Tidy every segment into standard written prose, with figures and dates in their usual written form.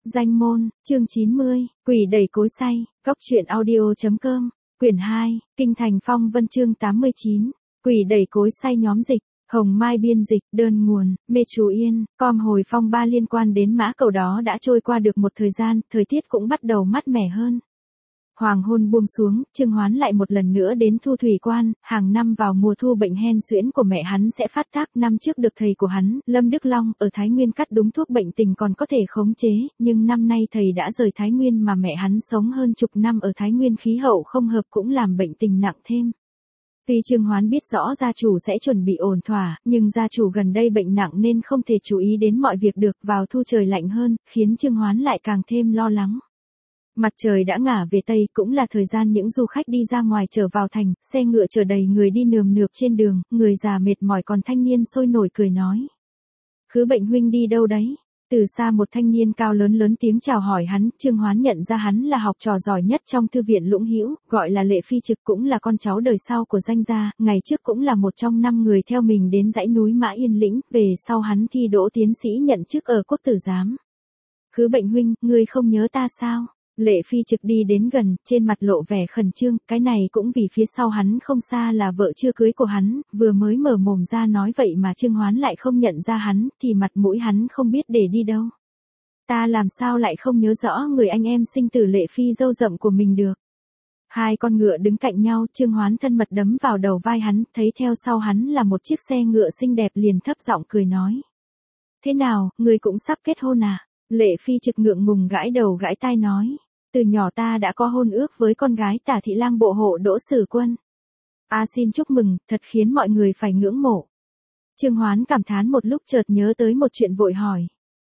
Danh môn, chương 90, quỷ đẩy cối xay, góc truyện audio.com, quyển 2, Kinh Thành Phong Vân chương 89, quỷ đẩy cối xay nhóm dịch, Hồng Mai biên dịch, đơn nguồn, Mê Chú Yên, com hồi phong ba liên quan đến mã cầu đó đã trôi qua được một thời gian, thời tiết cũng bắt đầu mát mẻ hơn. Hoàng hôn buông xuống, Trương Hoán lại một lần nữa đến Thu Thủy Quan, hàng năm vào mùa thu bệnh hen suyễn của mẹ hắn sẽ phát tác, năm trước được thầy của hắn, Lâm Đức Long, ở Thái Nguyên cắt đúng thuốc bệnh tình còn có thể khống chế, nhưng năm nay thầy đã rời Thái Nguyên mà mẹ hắn sống hơn chục năm ở Thái Nguyên khí hậu không hợp cũng làm bệnh tình nặng thêm. Tuy Trương Hoán biết rõ gia chủ sẽ chuẩn bị ổn thỏa, nhưng gia chủ gần đây bệnh nặng nên không thể chú ý đến mọi việc được, vào thu trời lạnh hơn, khiến Trương Hoán lại càng thêm lo lắng. Mặt trời đã ngả về Tây, cũng là thời gian những du khách đi ra ngoài trở vào thành, xe ngựa chở đầy người đi nườm nượp trên đường, người già mệt mỏi còn thanh niên sôi nổi cười nói. Khứ Bệnh huynh đi đâu đấy? Từ xa một thanh niên cao lớn tiếng chào hỏi hắn, Trương Hoán nhận ra hắn là học trò giỏi nhất trong thư viện Lũng Hữu, gọi là Lệ Phi Trực, cũng là con cháu đời sau của danh gia, ngày trước cũng là một trong 5 người theo mình đến dãy núi Mã Yên Lĩnh, về sau hắn thi đỗ tiến sĩ nhận chức ở Quốc Tử Giám. Khứ Bệnh huynh, ngươi không nhớ ta sao? Lệ Phi Trực đi đến gần, trên mặt lộ vẻ khẩn trương, cái này cũng vì phía sau hắn không xa là vợ chưa cưới của hắn, vừa mới mở mồm ra nói vậy mà Trương Hoán lại không nhận ra hắn, thì mặt mũi hắn không biết để đi đâu. Ta làm sao lại không nhớ rõ người anh em sinh tử Lệ Phi dâu rậm của mình được. Hai con ngựa đứng cạnh nhau, Trương Hoán thân mật đấm vào đầu vai hắn, thấy theo sau hắn là một chiếc xe ngựa xinh đẹp liền thấp giọng cười nói. Thế nào, người cũng sắp kết hôn à? Lệ Phi Trực ngượng ngùng gãi đầu gãi tai nói. Từ nhỏ ta đã có hôn ước với con gái Tả Thị Lang bộ hộ Đỗ Sử Quân. Xin chúc mừng, thật khiến mọi người phải ngưỡng mộ. Trương Hoán cảm thán một lúc chợt nhớ tới một chuyện vội hỏi.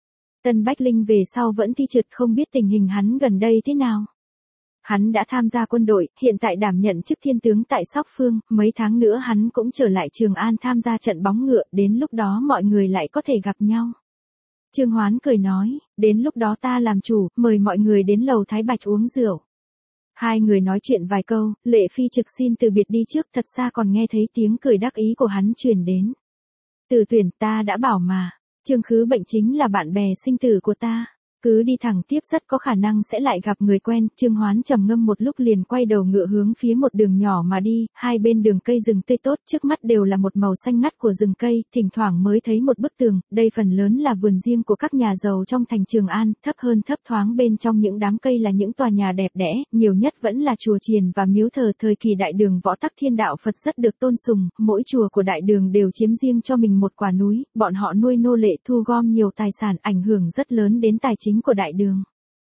Tân Bách Linh về sau vẫn thi trượt, không biết tình hình hắn gần đây thế nào. Hắn đã tham gia quân đội, hiện tại đảm nhận chức thiên tướng tại Sóc Phương, mấy tháng nữa hắn cũng trở lại Trường An tham gia trận bóng ngựa, đến lúc đó mọi người lại có thể gặp nhau. Trương Hoán cười nói, đến lúc đó ta làm chủ, mời mọi người đến lầu Thái Bạch uống rượu. Hai người nói chuyện vài câu, Lệ Phi Trực xin từ biệt đi trước, thật xa còn nghe thấy tiếng cười đắc ý của hắn truyền đến. Từ Tuyển, ta đã bảo mà, Trương Khứ Bệnh chính là bạn bè sinh tử của ta. Cứ đi thẳng tiếp rất có khả năng sẽ lại gặp người quen. Trương Hoán trầm ngâm một lúc liền quay đầu ngựa hướng phía một đường nhỏ mà đi, hai bên đường cây rừng tươi tốt, trước mắt đều là một màu xanh ngắt của rừng cây, thỉnh thoảng mới thấy một bức tường, đây phần lớn là vườn riêng của các nhà giàu trong thành Trường An, thấp hơn thấp thoáng bên trong những đám cây là những tòa nhà đẹp đẽ, nhiều nhất vẫn là chùa chiền và miếu thờ thời kỳ Đại Đường Võ Tắc Thiên đạo Phật rất được tôn sùng, mỗi chùa của Đại Đường đều chiếm riêng cho mình một quả núi, bọn họ nuôi nô lệ thu gom nhiều tài sản ảnh hưởng rất lớn đến tài chính của Đại Đường.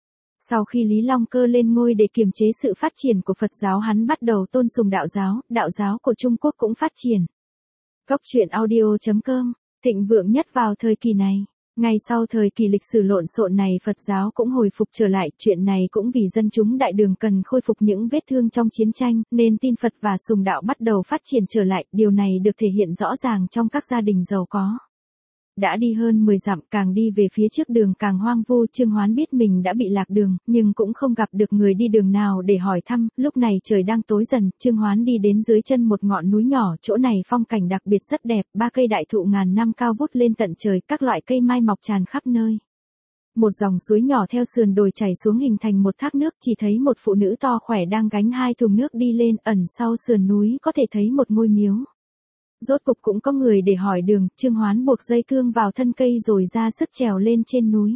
Sau khi Lý Long Cơ lên ngôi để kiềm chế sự phát triển của Phật giáo, hắn bắt đầu tôn sùng đạo giáo của Trung Quốc cũng phát triển. Góc truyện audio.com, thịnh vượng nhất vào thời kỳ này. Ngay sau thời kỳ lịch sử lộn xộn này, Phật giáo cũng hồi phục trở lại, chuyện này cũng vì dân chúng Đại Đường cần khôi phục những vết thương trong chiến tranh, nên tin Phật và sùng đạo bắt đầu phát triển trở lại, điều này được thể hiện rõ ràng trong các gia đình giàu có. Đã đi hơn 10 dặm, càng đi về phía trước đường càng hoang vu, Trương Hoán biết mình đã bị lạc đường, nhưng cũng không gặp được người đi đường nào để hỏi thăm, lúc này trời đang tối dần, Trương Hoán đi đến dưới chân một ngọn núi nhỏ, chỗ này phong cảnh đặc biệt rất đẹp, 3 cây đại thụ ngàn năm cao vút lên tận trời, các loại cây mai mọc tràn khắp nơi. Một dòng suối nhỏ theo sườn đồi chảy xuống hình thành một thác nước, chỉ thấy một phụ nữ to khỏe đang gánh 2 thùng nước đi lên, ẩn sau sườn núi có thể thấy một ngôi miếu. Rốt cục cũng có người để hỏi đường, Trương Hoán buộc dây cương vào thân cây rồi ra sức trèo lên trên núi.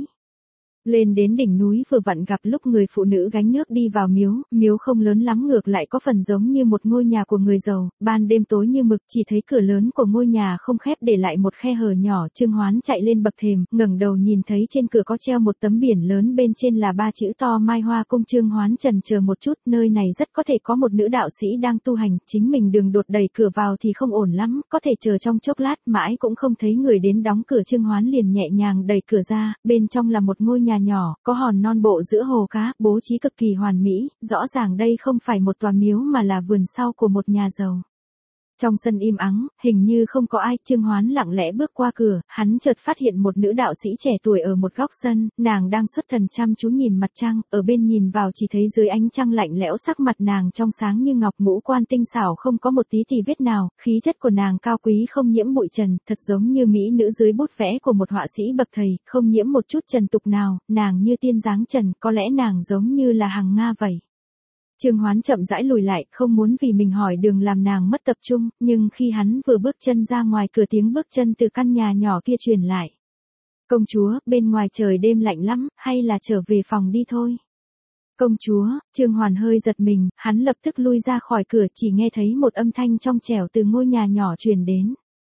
Lên đến đỉnh núi vừa vặn gặp lúc người phụ nữ gánh nước đi vào miếu không lớn lắm, ngược lại có phần giống như một ngôi nhà của người giàu, ban đêm tối như mực, chỉ thấy cửa lớn của ngôi nhà không khép để lại một khe hở nhỏ. Trương Hoán chạy lên bậc thềm, ngẩng đầu nhìn thấy trên cửa có treo một tấm biển lớn, bên trên là 3 chữ to Mai Hoa Cung. Trương Hoán chần chờ một chút, nơi này rất có thể có một nữ đạo sĩ đang tu hành, chính mình đường đột đẩy cửa vào thì không ổn lắm, có thể chờ trong chốc lát, mãi cũng không thấy người đến đóng cửa. Trương Hoán liền nhẹ nhàng đẩy cửa ra, bên trong là một ngôi nhà nhỏ, có hòn non bộ giữa hồ cá, bố trí cực kỳ hoàn mỹ, rõ ràng đây không phải một tòa miếu mà là vườn sau của một nhà giàu. Trong sân im ắng, hình như không có ai, Trương Hoán lặng lẽ bước qua cửa, hắn chợt phát hiện một nữ đạo sĩ trẻ tuổi ở một góc sân, nàng đang xuất thần chăm chú nhìn mặt trăng, ở bên nhìn vào chỉ thấy dưới ánh trăng lạnh lẽo sắc mặt nàng trong sáng như ngọc, ngũ quan tinh xảo không có một tí tì vết nào, khí chất của nàng cao quý không nhiễm bụi trần, thật giống như mỹ nữ dưới bút vẽ của một họa sĩ bậc thầy, không nhiễm một chút trần tục nào, nàng như tiên dáng trần, có lẽ nàng giống như là hằng Nga vậy. Trương Hoán chậm rãi lùi lại, không muốn vì mình hỏi đường làm nàng mất tập trung, nhưng khi hắn vừa bước chân ra ngoài cửa tiếng bước chân từ căn nhà nhỏ kia truyền lại. Công chúa, bên ngoài trời đêm lạnh lắm, hay là trở về phòng đi thôi. Công chúa, Trương Hoán hơi giật mình, hắn lập tức lui ra khỏi cửa chỉ nghe thấy một âm thanh trong trẻo từ ngôi nhà nhỏ truyền đến.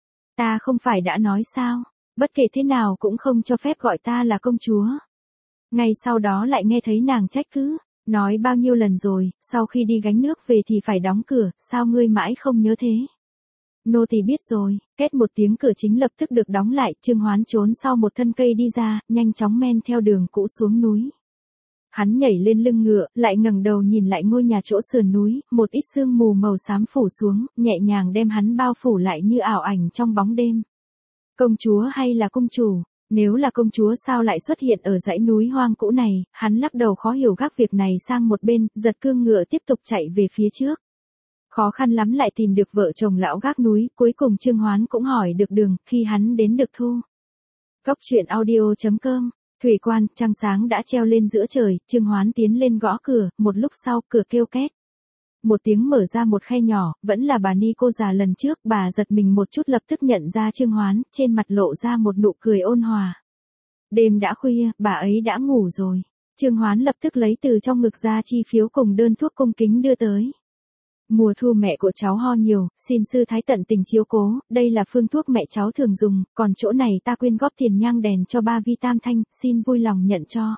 Ta không phải đã nói sao, bất kể thế nào cũng không cho phép gọi ta là công chúa. Ngay sau đó lại nghe thấy nàng trách cứ. Nói bao nhiêu lần rồi, sau khi đi gánh nước về thì phải đóng cửa, sao ngươi mãi không nhớ thế? Nô tỳ biết rồi, két một tiếng cửa chính lập tức được đóng lại, Trương Hoán trốn sau một thân cây đi ra, nhanh chóng men theo đường cũ xuống núi. Hắn nhảy lên lưng ngựa, lại ngẩng đầu nhìn lại ngôi nhà chỗ sườn núi, một ít sương mù màu xám phủ xuống, nhẹ nhàng đem hắn bao phủ lại như ảo ảnh trong bóng đêm. Công chúa hay là công chủ? Nếu là công chúa sao lại xuất hiện ở dãy núi hoang cũ này, hắn lắc đầu khó hiểu gác việc này sang một bên, giật cương ngựa tiếp tục chạy về phía trước. Khó khăn lắm lại tìm được vợ chồng lão gác núi, cuối cùng Trương Hoán cũng hỏi được đường, khi hắn đến được thu. Cốc truyện audio.com, thủy quan, trăng sáng đã treo lên giữa trời, Trương Hoán tiến lên gõ cửa, một lúc sau cửa kêu két. Một tiếng mở ra một khe nhỏ, vẫn là bà Ni cô già lần trước, bà giật mình một chút lập tức nhận ra Trương Hoán, trên mặt lộ ra một nụ cười ôn hòa. Đêm đã khuya, bà ấy đã ngủ rồi. Trương Hoán lập tức lấy từ trong ngực ra chi phiếu cùng đơn thuốc cung kính đưa tới. Mùa thu mẹ của cháu ho nhiều, xin sư thái tận tình chiếu cố, đây là phương thuốc mẹ cháu thường dùng, còn chỗ này ta quyên góp tiền nhang đèn cho ba vi tam thanh, xin vui lòng nhận cho.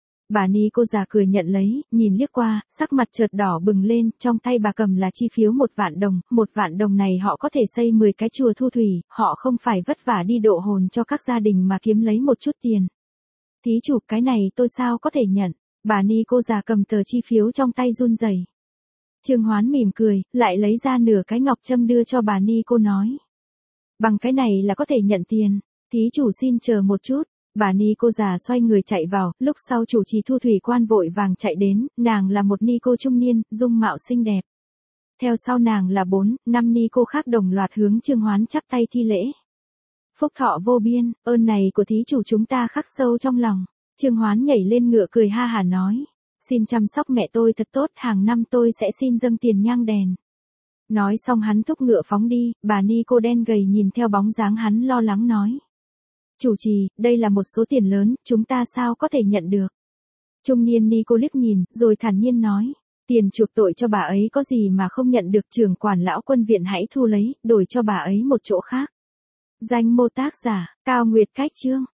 Bà Ni cô già cười nhận lấy, nhìn liếc qua, sắc mặt chợt đỏ bừng lên, trong tay bà cầm là chi phiếu 1 vạn đồng, 1 vạn đồng này họ có thể xây 10 cái chùa thu thủy, họ không phải vất vả đi độ hồn cho các gia đình mà kiếm lấy một chút tiền. Thí chủ, cái này tôi sao có thể nhận, bà Ni cô già cầm tờ chi phiếu trong tay run rẩy. Trương Hoán mỉm cười, lại lấy ra nửa cái ngọc châm đưa cho bà Ni cô nói. Bằng cái này là có thể nhận tiền, thí chủ xin chờ một chút. Bà Ni cô già xoay người chạy vào, lúc sau chủ trì thu thủy quan vội vàng chạy đến, nàng là một ni cô trung niên, dung mạo xinh đẹp. Theo sau nàng là 4-5 ni cô khác đồng loạt hướng Trương Hoán chắp tay thi lễ. Phúc thọ vô biên, ơn này của thí chủ chúng ta khắc sâu trong lòng. Trương Hoán nhảy lên ngựa cười ha hả nói. Xin chăm sóc mẹ tôi thật tốt, hàng năm tôi sẽ xin dâng tiền nhang đèn. Nói xong hắn thúc ngựa phóng đi, bà ni cô đen gầy nhìn theo bóng dáng hắn lo lắng nói. Chủ trì, đây là một số tiền lớn, chúng ta sao có thể nhận được. Trung niên ni cô liếc nhìn, rồi thản nhiên nói. Tiền chuộc tội cho bà ấy có gì mà không nhận được, trưởng quản lão quân viện hãy thu lấy, đổi cho bà ấy một chỗ khác. Danh mô tác giả, Cao Nguyệt Cách Chương.